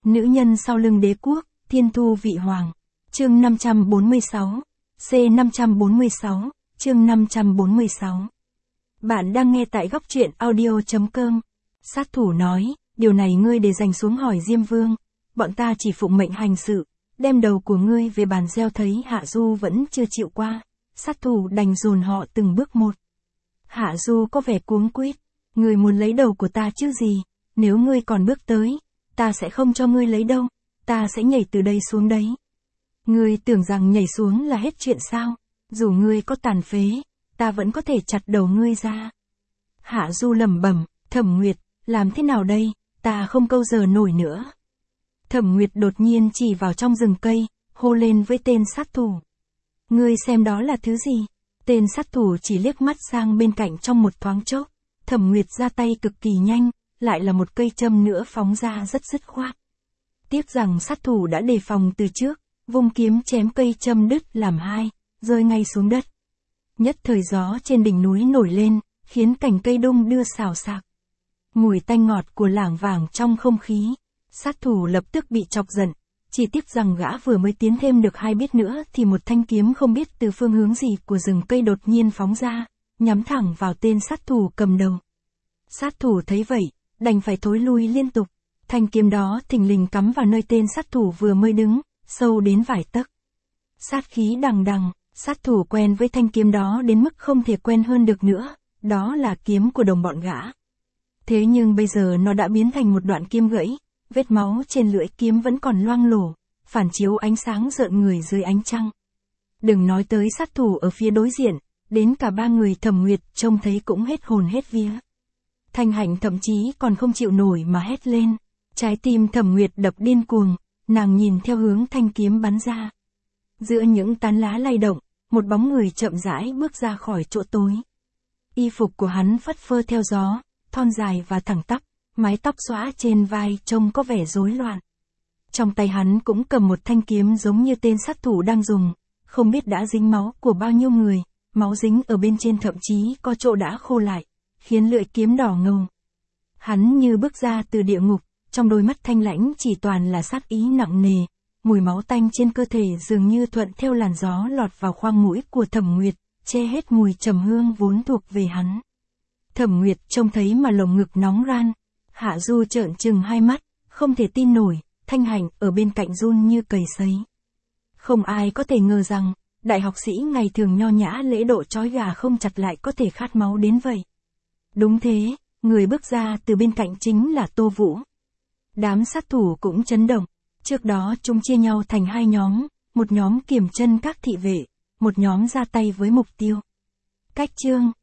Nữ nhân sau lưng đế quốc, thiên thu vị hoàng. Chương 546. C546, chương 546. Bạn đang nghe tại góc truyện audio.com. Sát thủ nói, điều này ngươi để dành xuống hỏi Diêm Vương. Bọn ta chỉ phụng mệnh hành sự, đem đầu của ngươi về bàn gieo. Thấy Hạ Du vẫn chưa chịu qua, sát thủ đành dồn họ từng bước một. Hạ Du có vẻ cuống quýt, ngươi muốn lấy đầu của ta chứ gì, nếu ngươi còn bước tới, ta sẽ không cho ngươi lấy đâu, ta sẽ nhảy từ đây xuống đấy. Ngươi tưởng rằng nhảy xuống là hết chuyện sao, dù ngươi có tàn phế, ta vẫn có thể chặt đầu ngươi ra. Hạ Du lẩm bẩm, Thẩm Nguyệt, làm thế nào đây, ta không câu giờ nổi nữa. Thẩm Nguyệt đột nhiên chỉ vào trong rừng cây, hô lên với tên sát thủ. Ngươi xem đó là thứ gì? Tên sát thủ chỉ liếc mắt sang bên cạnh trong một thoáng chốc. Thẩm Nguyệt ra tay cực kỳ nhanh, lại là một cây châm nữa phóng ra rất dứt khoát. Tiếc rằng sát thủ đã đề phòng từ trước, vung kiếm chém cây châm đứt làm hai, rơi ngay xuống đất. Nhất thời gió trên đỉnh núi nổi lên, khiến cành cây đung đưa xào xạc. Mùi tanh ngọt của lảng vảng trong không khí. Sát thủ lập tức bị chọc giận, chỉ tiếc rằng gã vừa mới tiến thêm được 2 bước nữa thì một thanh kiếm không biết từ phương hướng gì của rừng cây đột nhiên phóng ra, nhắm thẳng vào tên sát thủ cầm đầu. Sát thủ thấy vậy, đành phải thối lui liên tục. Thanh kiếm đó thình lình cắm vào nơi tên sát thủ vừa mới đứng, sâu đến vài tấc. Sát khí đằng đằng, sát thủ quen với thanh kiếm đó đến mức không thể quen hơn được nữa, đó là kiếm của đồng bọn gã. Thế nhưng bây giờ nó đã biến thành một đoạn kiếm gãy, vết máu trên lưỡi kiếm vẫn còn loang lổ, phản chiếu ánh sáng rợn người dưới ánh trăng. Đừng nói tới sát thủ ở phía đối diện, đến cả 3 người Thẩm Nguyệt trông thấy cũng hết hồn hết vía. Thanh Hạnh thậm chí còn không chịu nổi mà hét lên. Trái tim Thẩm Nguyệt đập điên cuồng, nàng nhìn theo hướng thanh kiếm bắn ra. Giữa những tán lá lay động, một bóng người chậm rãi bước ra khỏi chỗ tối. Y phục của hắn phất phơ theo gió, thon dài và thẳng tắp, mái tóc xõa trên vai trông có vẻ rối loạn. Trong tay hắn cũng cầm một thanh kiếm giống như tên sát thủ đang dùng, không biết đã dính máu của bao nhiêu người, máu dính ở bên trên thậm chí có chỗ đã khô lại, khiến lưỡi kiếm đỏ ngầu. Hắn như bước ra từ địa ngục, trong đôi mắt thanh lãnh chỉ toàn là sát ý nặng nề, mùi máu tanh trên cơ thể dường như thuận theo làn gió lọt vào khoang mũi của Thẩm Nguyệt, che hết mùi trầm hương vốn thuộc về hắn. Thẩm Nguyệt trông thấy mà lồng ngực nóng ran. Hạ Du trợn trừng hai mắt, không thể tin nổi, Thanh Hạnh ở bên cạnh run như cầy sấy. Không ai có thể ngờ rằng, đại học sĩ ngày thường nho nhã lễ độ trói gà không chặt lại có thể khát máu đến vậy. Đúng thế, người bước ra từ bên cạnh chính là Tô Vũ. Đám sát thủ cũng chấn động, trước đó chúng chia nhau thành 2 nhóm, một nhóm kiểm chân các thị vệ, một nhóm ra tay với mục tiêu. Cách chương